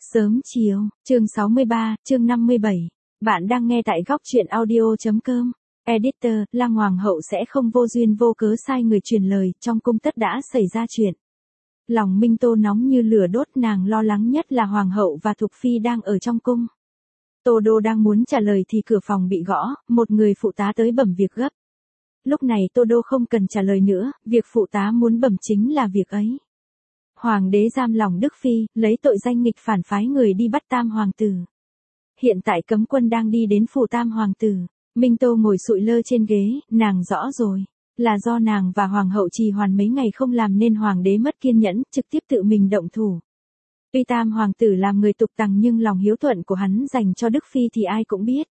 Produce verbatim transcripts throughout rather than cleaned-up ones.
Sớm chiều, chương sáu mươi ba, chương năm mươi bảy. Bạn đang nghe tại góc truyện audio.com. Editor, Lăng Hoàng hậu sẽ không vô duyên vô cớ sai người truyền lời, trong cung tất đã xảy ra chuyện. Lòng Minh Tô nóng như lửa đốt, nàng lo lắng nhất là Hoàng hậu và Thục Phi đang ở trong cung. Tô Đô đang muốn trả lời thì cửa phòng bị gõ, một người phụ tá tới bẩm việc gấp. Lúc này Tô Đô không cần trả lời nữa, việc phụ tá muốn bẩm chính là việc ấy. Hoàng đế giam lòng Đức Phi, lấy tội danh nghịch phản phái người đi bắt Tam Hoàng tử. Hiện tại cấm quân đang đi đến phủ Tam Hoàng tử. Minh Tô ngồi sụi lơ trên ghế, nàng rõ rồi. Là do nàng và Hoàng hậu trì hoãn mấy ngày không làm nên Hoàng đế mất kiên nhẫn, trực tiếp tự mình động thủ. Tuy Tam Hoàng tử làm người tục tằng nhưng lòng hiếu thuận của hắn dành cho Đức Phi thì ai cũng biết.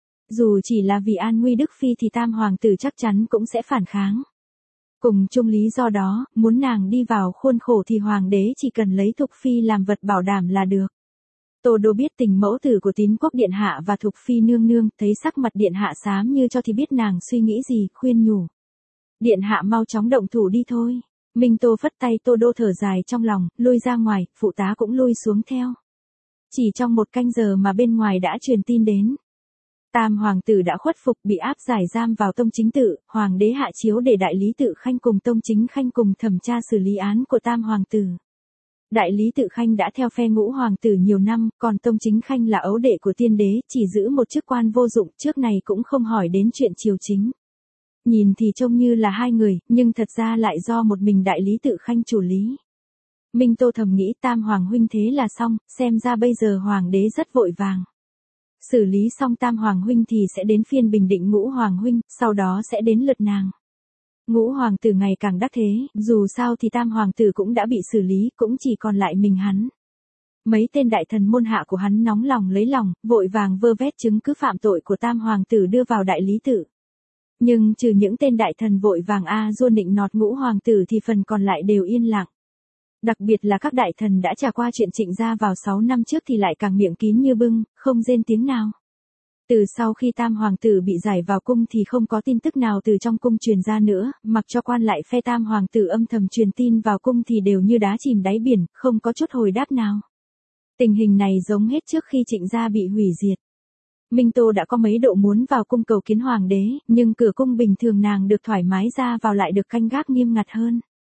Dù chỉ là vì an nguy Đức Phi thì Tam Hoàng tử chắc chắn cũng sẽ phản kháng. Cùng chung lý do đó, muốn nàng đi vào khuôn khổ thì Hoàng đế chỉ cần lấy Thục Phi làm vật bảo đảm là được. Tô Đô biết tình mẫu tử của Tín Quốc Điện Hạ và Thục Phi nương nương, thấy sắc mặt Điện Hạ xám như cho thì biết nàng suy nghĩ gì, khuyên nhủ. Điện Hạ mau chóng động thủ đi thôi. Minh Tô phất tay, Tô Đô thở dài trong lòng, lui ra ngoài, phụ tá cũng lui xuống theo. Chỉ trong một canh giờ mà bên ngoài đã truyền tin đến. Tam Hoàng tử đã khuất phục, bị áp giải giam vào Tông Chính Tự, Hoàng đế hạ chiếu để Đại Lý Tự Khanh cùng Tông Chính Khanh cùng thẩm tra xử lý án của Tam Hoàng tử. Đại Lý Tự Khanh đã theo phe Ngũ Hoàng tử nhiều năm, còn Tông Chính Khanh là ấu đệ của tiên đế, chỉ giữ một chức quan vô dụng, trước này cũng không hỏi đến chuyện triều chính. Nhìn thì trông như là hai người, nhưng thật ra lại do một mình Đại Lý Tự Khanh chủ lý. Minh Tô thầm nghĩ Tam Hoàng huynh thế là xong, xem ra bây giờ Hoàng đế rất vội vàng. Xử lý xong Tam Hoàng huynh thì sẽ đến phiên bình định Ngũ Hoàng huynh, sau đó sẽ đến lượt nàng. Ngũ Hoàng tử ngày càng đắc thế, dù sao thì Tam Hoàng tử cũng đã bị xử lý, cũng chỉ còn lại mình hắn. Mấy tên đại thần môn hạ của hắn nóng lòng lấy lòng, vội vàng vơ vét chứng cứ phạm tội của Tam Hoàng tử đưa vào Đại Lý Tự. Nhưng trừ những tên đại thần vội vàng a dua nịnh nọt Ngũ Hoàng tử thì phần còn lại đều yên lặng. Đặc biệt là các đại thần đã trải qua chuyện Trịnh gia vào sáu năm trước thì lại càng miệng kín như bưng, không rên tiếng nào. Từ sau khi Tam Hoàng tử bị giải vào cung thì không có tin tức nào từ trong cung truyền ra nữa, mặc cho quan lại phe Tam Hoàng tử âm thầm truyền tin vào cung thì đều như đá chìm đáy biển, không có chút hồi đáp nào. Tình hình này giống hết trước khi Trịnh gia bị hủy diệt. Minh Tô đã có mấy độ muốn vào cung cầu kiến Hoàng đế, nhưng cửa cung bình thường nàng được thoải mái ra vào lại được canh gác nghiêm ngặt hơn.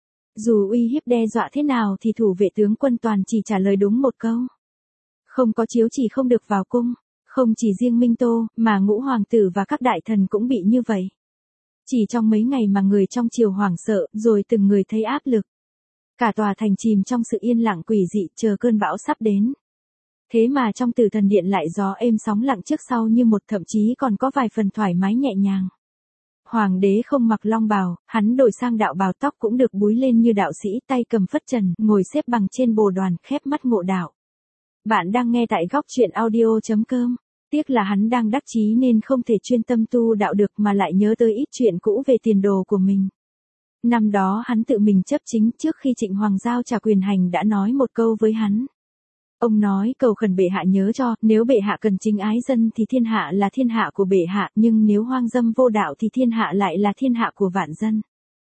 Dù uy hiếp đe dọa thế nào thì thủ vệ tướng quân toàn chỉ trả lời đúng một câu. Không có chiếu chỉ không được vào cung. Không chỉ riêng Minh Tô, mà Ngũ Hoàng tử và các đại thần cũng bị như vậy. Chỉ trong mấy ngày mà người trong triều hoảng sợ, rồi từng người thấy áp lực. Cả tòa thành chìm trong sự yên lặng quỷ dị, chờ cơn bão sắp đến. Thế mà trong Tử Thần Điện lại gió êm sóng lặng trước sau như một, thậm chí còn có vài phần thoải mái nhẹ nhàng. Hoàng đế không mặc long bào, hắn đổi sang đạo bào, tóc cũng được búi lên như đạo sĩ, tay cầm phất trần, ngồi xếp bằng trên bồ đoàn, khép mắt ngộ đạo. Bạn đang nghe tại góc truyện audio.com. Tiếc là hắn đang đắc chí nên không thể chuyên tâm tu đạo được mà lại nhớ tới ít chuyện cũ về tiền đồ của mình. Năm đó hắn tự mình chấp chính trước khi Trịnh Hoàng giao trả quyền hành đã nói một câu với hắn. Ông nói cầu khẩn bệ hạ nhớ cho, nếu bệ hạ cần chính ái dân thì thiên hạ là thiên hạ của bệ hạ, nhưng nếu hoang dâm vô đạo thì thiên hạ lại là thiên hạ của vạn dân.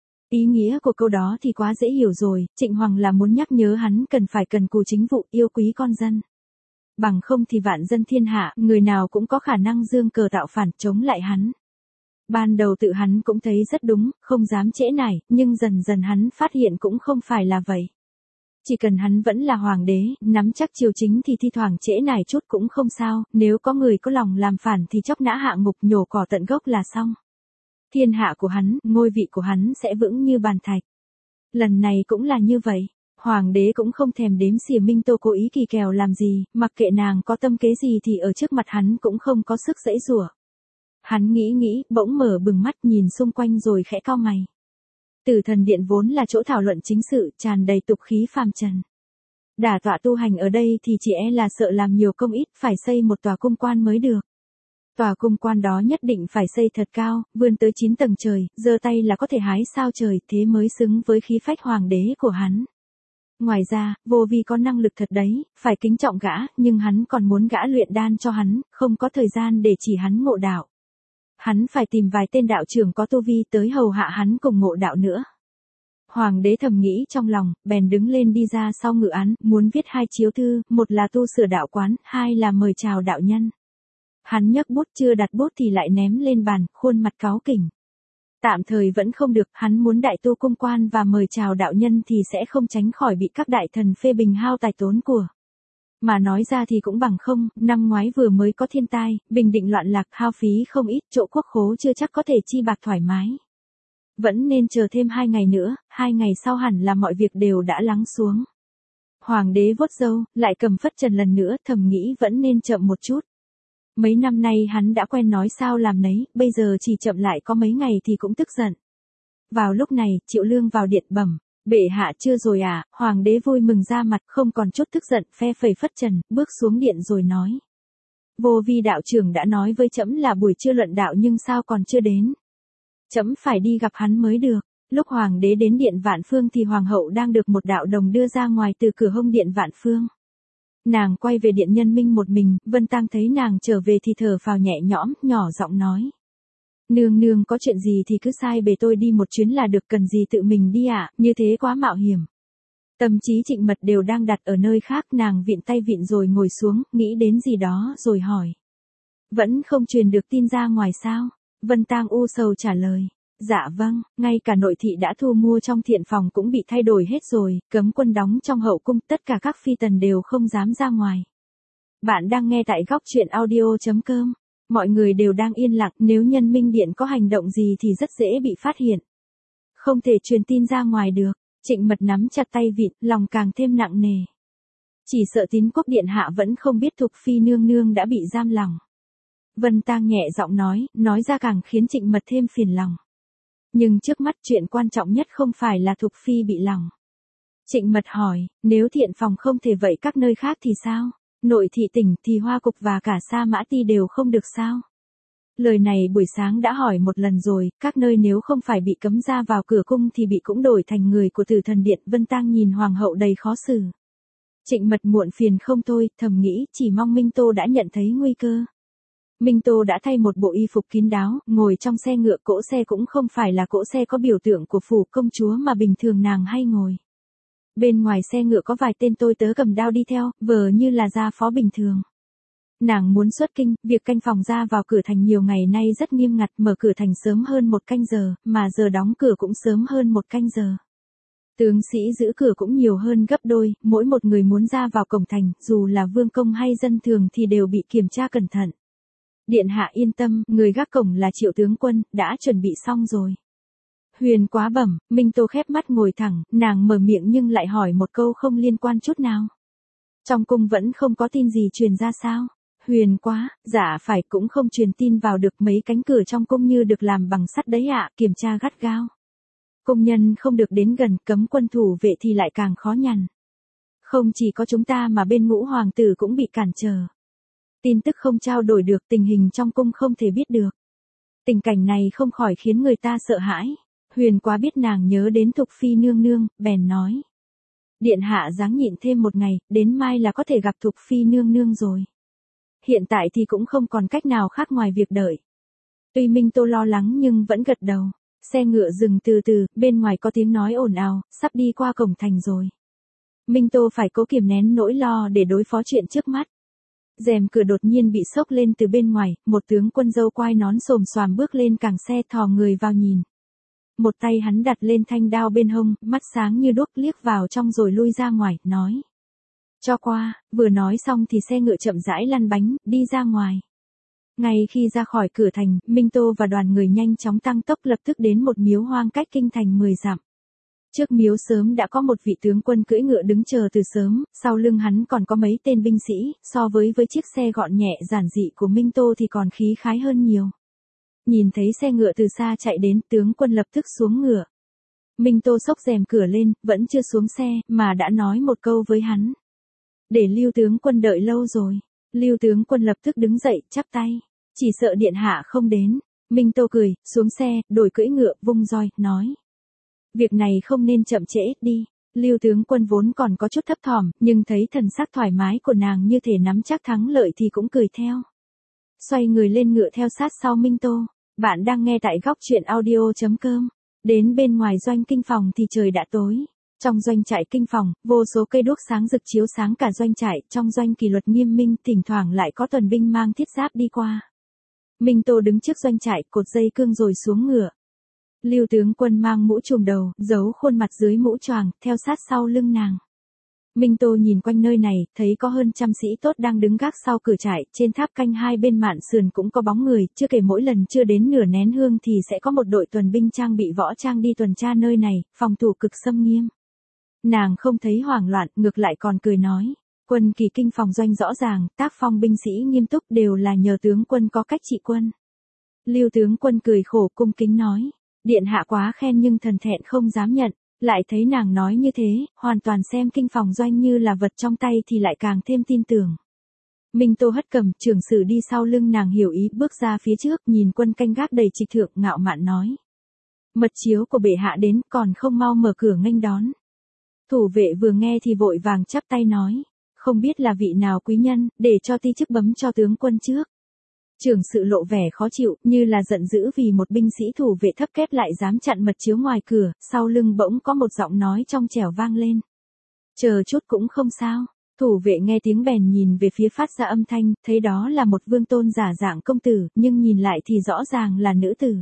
Ý nghĩa của câu đó thì quá dễ hiểu rồi, Trịnh Hoàng là muốn nhắc nhớ hắn cần phải cần cù chính vụ, yêu quý con dân. Bằng không thì vạn dân thiên hạ, người nào cũng có khả năng giương cờ tạo phản chống lại hắn. Ban đầu tự hắn cũng thấy rất đúng, không dám trễ nải, nhưng dần dần hắn phát hiện cũng không phải là vậy. Chỉ cần hắn vẫn là hoàng đế, nắm chắc triều chính thì thi thoảng trễ nải chút cũng không sao, nếu có người có lòng làm phản thì chóc nã hạ ngục, nhổ cỏ tận gốc là xong. Thiên hạ của hắn, ngôi vị của hắn sẽ vững như bàn thạch. Lần này cũng là như vậy. Hoàng đế cũng không thèm đếm xỉa Minh Tô cố ý kỳ kèo làm gì, mặc kệ nàng có tâm kế gì thì ở trước mặt hắn cũng không có sức giãy giụa. Hắn nghĩ nghĩ, bỗng mở bừng mắt nhìn xung quanh rồi khẽ cau mày. Tử Thần Điện vốn là chỗ thảo luận chính sự, tràn đầy tục khí phàm trần. Đả tọa tu hành ở đây thì chỉ e là sợ làm nhiều công ít, phải xây một tòa cung quan mới được. Tòa cung quan đó nhất định phải xây thật cao, vươn tới chín tầng trời, giơ tay là có thể hái sao trời, thế mới xứng với khí phách hoàng đế của hắn. Ngoài ra, Vô Vi có năng lực thật đấy, phải kính trọng gã, nhưng hắn còn muốn gã luyện đan cho hắn, không có thời gian để chỉ hắn ngộ đạo. Hắn phải tìm vài tên đạo trưởng có tu vi tới hầu hạ hắn cùng ngộ đạo nữa. Hoàng đế thầm nghĩ trong lòng, bèn đứng lên đi ra sau ngự án, muốn viết hai chiếu thư, một là tu sửa đạo quán, hai là mời chào đạo nhân. Hắn nhấc bút chưa đặt bút thì lại ném lên bàn, khuôn mặt cáu kỉnh. Tạm thời vẫn không được, hắn muốn đại tu cung quan và mời chào đạo nhân thì sẽ không tránh khỏi bị các đại thần phê bình hao tài tốn của. Mà nói ra thì cũng bằng không, năm ngoái vừa mới có thiên tai, Bình Định loạn lạc hao phí không ít, chỗ quốc khố chưa chắc có thể chi bạc thoải mái. Vẫn nên chờ thêm hai ngày nữa, hai ngày sau hẳn là mọi việc đều đã lắng xuống. Hoàng đế vuốt râu, lại cầm phất trần lần nữa, thầm nghĩ vẫn nên chậm một chút. Mấy năm nay hắn đã quen nói sao làm nấy, bây giờ chỉ chậm lại có mấy ngày thì cũng tức giận. Vào lúc này, Triệu Lương vào điện bẩm, bệ hạ chưa rồi à, hoàng đế vui mừng ra mặt, không còn chút tức giận, phe phẩy phất trần, bước xuống điện rồi nói. Vô Vi đạo trưởng đã nói với trẫm là buổi trưa luận đạo nhưng sao còn chưa đến. Trẫm phải đi gặp hắn mới được. Lúc hoàng đế đến điện Vạn Phương thì hoàng hậu đang được một đạo đồng đưa ra ngoài từ cửa hông điện Vạn Phương. Nàng quay về điện Nhân Minh một mình, Vân Tang thấy nàng trở về thì thở phào nhẹ nhõm, nhỏ giọng nói. Nương nương có chuyện gì thì cứ sai bề tôi đi một chuyến là được, cần gì tự mình đi ạ, à, như thế quá mạo hiểm. Tâm trí Trịnh Mật đều đang đặt ở nơi khác, nàng vịn tay vịn rồi ngồi xuống, nghĩ đến gì đó rồi hỏi. Vẫn không truyền được tin ra ngoài sao? Vân Tang u sầu trả lời. Dạ vâng, ngay cả nội thị đã thu mua trong thiện phòng cũng bị thay đổi hết rồi, cấm quân đóng trong hậu cung, tất cả các phi tần đều không dám ra ngoài. Bạn đang nghe tại góc truyện audio.com. Mọi người đều đang yên lặng, nếu Nhân Minh Điện có hành động gì thì rất dễ bị phát hiện. Không thể truyền tin ra ngoài được, Trịnh Mật nắm chặt tay vịn, lòng càng thêm nặng nề. Chỉ sợ Tín Quốc Điện hạ vẫn không biết Thục Phi nương nương đã bị giam lỏng. Vân Tang nhẹ giọng nói, nói ra càng khiến Trịnh Mật thêm phiền lòng. Nhưng trước mắt chuyện quan trọng nhất không phải là Thục Phi bị lỏng. Trịnh Mật hỏi, nếu thiện phòng không thể vậy các nơi khác thì sao? Nội thị tỉnh thì Hoa Cục và cả Sa Mã Ti đều không được sao? Lời này buổi sáng đã hỏi một lần rồi, các nơi nếu không phải bị cấm ra vào cửa cung thì bị cũng đổi thành người của Tử Thần Điện. Vân Tang nhìn hoàng hậu đầy khó xử. Trịnh Mật muộn phiền không thôi, thầm nghĩ chỉ mong Minh Tô đã nhận thấy nguy cơ. Minh Tô đã thay một bộ y phục kín đáo, ngồi trong xe ngựa, cỗ xe cũng không phải là cỗ xe có biểu tượng của phủ công chúa mà bình thường nàng hay ngồi. Bên ngoài xe ngựa có vài tên tôi tớ cầm đao đi theo, vờ như là gia phó bình thường. Nàng muốn xuất kinh, việc canh phòng ra vào cửa thành nhiều ngày nay rất nghiêm ngặt, mở cửa thành sớm hơn một canh giờ, mà giờ đóng cửa cũng sớm hơn một canh giờ. Tướng sĩ giữ cửa cũng nhiều hơn gấp đôi, mỗi một người muốn ra vào cổng thành, dù là vương công hay dân thường thì đều bị kiểm tra cẩn thận. Điện hạ yên tâm, người gác cổng là Triệu tướng quân, đã chuẩn bị xong rồi. Huyền quá bẩm, Minh Tô khép mắt ngồi thẳng, nàng mở miệng nhưng lại hỏi một câu không liên quan chút nào. Trong cung vẫn không có tin gì truyền ra sao? Huyền quá, dạ phải, cũng không truyền tin vào được, mấy cánh cửa trong cung như được làm bằng sắt đấy ạ, kiểm tra gắt gao. Công nhân không được đến gần, cấm quân thủ vệ thì lại càng khó nhằn. Không chỉ có chúng ta mà bên Ngũ hoàng tử cũng bị cản trở. Tin tức không trao đổi được, tình hình trong cung không thể biết được. Tình cảnh này không khỏi khiến người ta sợ hãi. Huyền quá biết nàng nhớ đến Thục Phi nương nương, bèn nói. Điện hạ ráng nhịn thêm một ngày, đến mai là có thể gặp Thục Phi nương nương rồi. Hiện tại thì cũng không còn cách nào khác ngoài việc đợi. Tuy Minh Tô lo lắng nhưng vẫn gật đầu. Xe ngựa dừng từ từ, bên ngoài có tiếng nói ồn ào, sắp đi qua cổng thành rồi. Minh Tô phải cố kiềm nén nỗi lo để đối phó chuyện trước mắt. Rèm cửa đột nhiên bị xốc lên từ bên ngoài, một tướng quân râu quai nón xồm xoàm bước lên càng xe, thò người vào nhìn. Một tay hắn đặt lên thanh đao bên hông, mắt sáng như đuốc, liếc vào trong rồi lui ra ngoài, nói. Cho qua, vừa nói xong thì xe ngựa chậm rãi lăn bánh, đi ra ngoài. Ngay khi ra khỏi cửa thành, Minh Tô và đoàn người nhanh chóng tăng tốc lập tức đến một miếu hoang cách kinh thành mười dặm. Trước miếu sớm đã có một vị tướng quân cưỡi ngựa đứng chờ từ sớm, sau lưng hắn còn có mấy tên binh sĩ, so với với chiếc xe gọn nhẹ giản dị của Minh Tô thì còn khí khái hơn nhiều. Nhìn thấy xe ngựa từ xa chạy đến, tướng quân lập tức xuống ngựa. Minh Tô xốc rèm cửa lên, vẫn chưa xuống xe, mà đã nói một câu với hắn. Để Lưu tướng quân đợi lâu rồi. Lưu tướng quân lập tức đứng dậy, chắp tay. Chỉ sợ điện hạ không đến. Minh Tô cười, xuống xe, đổi cưỡi ngựa, vung roi, nói. Việc này không nên chậm trễ, đi. Lưu tướng quân vốn còn có chút thấp thỏm, nhưng thấy thần sắc thoải mái của nàng như thể nắm chắc thắng lợi thì cũng cười theo. Xoay người lên ngựa theo sát sau Minh Tô. Bạn đang nghe tại góc truyện audio chấm com. Đến bên ngoài doanh kinh phòng thì trời đã tối. Trong doanh trại kinh phòng, vô số cây đuốc sáng rực chiếu sáng cả doanh trại, trong doanh kỷ luật nghiêm minh, thỉnh thoảng lại có tuần binh mang thiết giáp đi qua. Minh Tô đứng trước doanh trại, cột dây cương rồi xuống ngựa. Lưu tướng quân mang mũ trùm đầu, giấu khuôn mặt dưới mũ choàng, theo sát sau lưng nàng. Minh Tô nhìn quanh nơi này, thấy có hơn trăm sĩ tốt đang đứng gác sau cửa trại, trên tháp canh hai bên mạn sườn cũng có bóng người, chưa kể mỗi lần chưa đến nửa nén hương thì sẽ có một đội tuần binh trang bị võ trang đi tuần tra nơi này, phòng thủ cực xâm nghiêm. Nàng không thấy hoảng loạn, ngược lại còn cười nói, quân kỳ kinh phòng doanh rõ ràng, tác phong binh sĩ nghiêm túc đều là nhờ tướng quân có cách trị quân. Lưu tướng quân cười khổ cung kính nói, điện hạ quá khen nhưng thần thẹn không dám nhận. Lại thấy nàng nói như thế, hoàn toàn xem kinh phòng doanh như là vật trong tay thì lại càng thêm tin tưởng. Minh Tô hất cầm, trưởng sử đi sau lưng nàng hiểu ý bước ra phía trước, nhìn quân canh gác đầy trịch thượng ngạo mạn nói. Mật chiếu của bệ hạ đến, còn không mau mở cửa nghênh đón. Thủ vệ vừa nghe thì vội vàng chắp tay nói, không biết là vị nào quý nhân, để cho ti chức bấm cho tướng quân trước. Trưởng sự lộ vẻ khó chịu, như là giận dữ vì một binh sĩ thủ vệ thấp kép lại dám chặn mật chiếu ngoài cửa, sau lưng bỗng có một giọng nói trong trẻo vang lên. Chờ chút cũng không sao. Thủ vệ nghe tiếng bèn nhìn về phía phát ra âm thanh, thấy đó là một vương tôn giả dạng công tử, nhưng nhìn lại thì rõ ràng là nữ tử.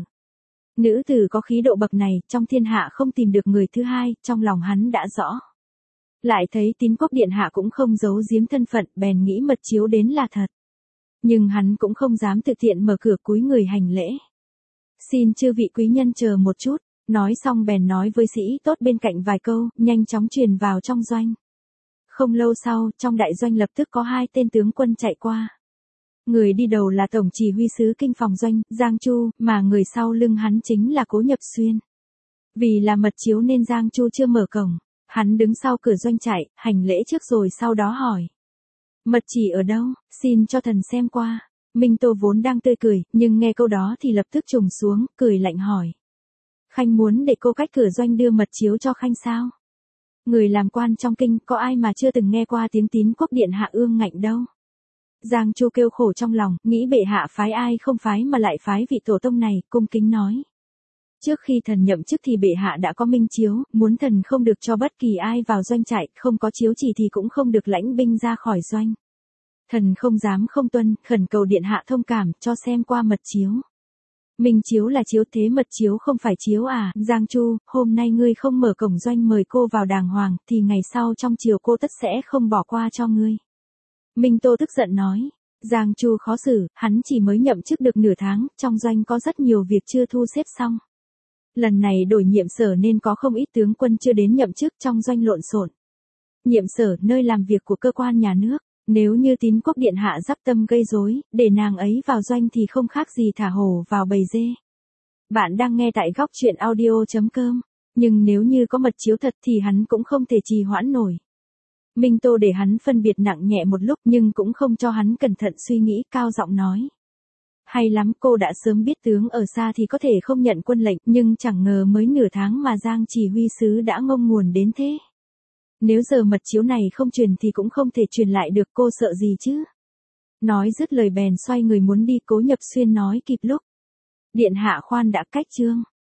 Nữ tử có khí độ bậc này, trong thiên hạ không tìm được người thứ hai, trong lòng hắn đã rõ. Lại thấy Tín Quốc điện hạ cũng không giấu giếm thân phận, bèn nghĩ mật chiếu đến là thật. Nhưng hắn cũng không dám tự tiện mở cửa cúi người hành lễ. Xin chư vị quý nhân chờ một chút, nói xong bèn nói với sĩ tốt bên cạnh vài câu, nhanh chóng truyền vào trong doanh. Không lâu sau, trong đại doanh lập tức có hai tên tướng quân chạy qua. Người đi đầu là tổng chỉ huy sứ kinh phòng doanh, Giang Chu, mà người sau lưng hắn chính là Cố Nhập Xuyên. Vì là mật chiếu nên Giang Chu chưa mở cổng, hắn đứng sau cửa doanh chạy, hành lễ trước rồi sau đó hỏi. Mật chỉ ở đâu, xin cho thần xem qua. Minh Tô vốn đang tươi cười, nhưng nghe câu đó thì lập tức trùng xuống, cười lạnh hỏi. Khanh muốn để cô cách cửa doanh đưa mật chiếu cho Khanh sao? Người làm quan trong kinh, có ai mà chưa từng nghe qua tiếng Tín Quốc điện hạ ương ngạnh đâu. Giang Chu kêu khổ trong lòng, nghĩ bệ hạ phái ai không phái mà lại phái vị tổ tông này, cung kính nói. Trước khi thần nhậm chức thì bệ hạ đã có minh chiếu, muốn thần không được cho bất kỳ ai vào doanh trại, không có chiếu chỉ thì cũng không được lãnh binh ra khỏi doanh. Thần không dám không tuân, khẩn cầu điện hạ thông cảm, cho xem qua mật chiếu. Minh chiếu là chiếu thế mật chiếu không phải chiếu à, Giang Chu, hôm nay ngươi không mở cổng doanh mời cô vào đàng hoàng, thì ngày sau trong chiều cô tất sẽ không bỏ qua cho ngươi. Minh Tô tức giận nói, Giang Chu khó xử, hắn chỉ mới nhậm chức được nửa tháng, trong doanh có rất nhiều việc chưa thu xếp xong. Lần này đổi nhiệm sở nên có không ít tướng quân chưa đến nhậm chức trong doanh lộn xộn. Nhiệm sở nơi làm việc của cơ quan nhà nước, nếu như Tín Quốc điện hạ dắp tâm gây rối, để nàng ấy vào doanh thì không khác gì thả hổ vào bầy dê. Bạn đang nghe tại góc truyện audio chấm com, nhưng nếu như có mật chiếu thật thì hắn cũng không thể trì hoãn nổi. Minh Tô để hắn phân biệt nặng nhẹ một lúc nhưng cũng không cho hắn cẩn thận suy nghĩ, cao giọng nói. Hay lắm, cô đã sớm biết tướng ở xa thì có thể không nhận quân lệnh, nhưng chẳng ngờ mới nửa tháng mà Giang chỉ huy sứ đã ngông nguồn đến thế. Nếu giờ mật chiếu này không truyền thì cũng không thể truyền lại được, cô sợ gì chứ? Nói dứt lời bèn xoay người muốn đi. Cố Nhập Xuyên nói kịp lúc. Điện hạ khoan đã, cách chương.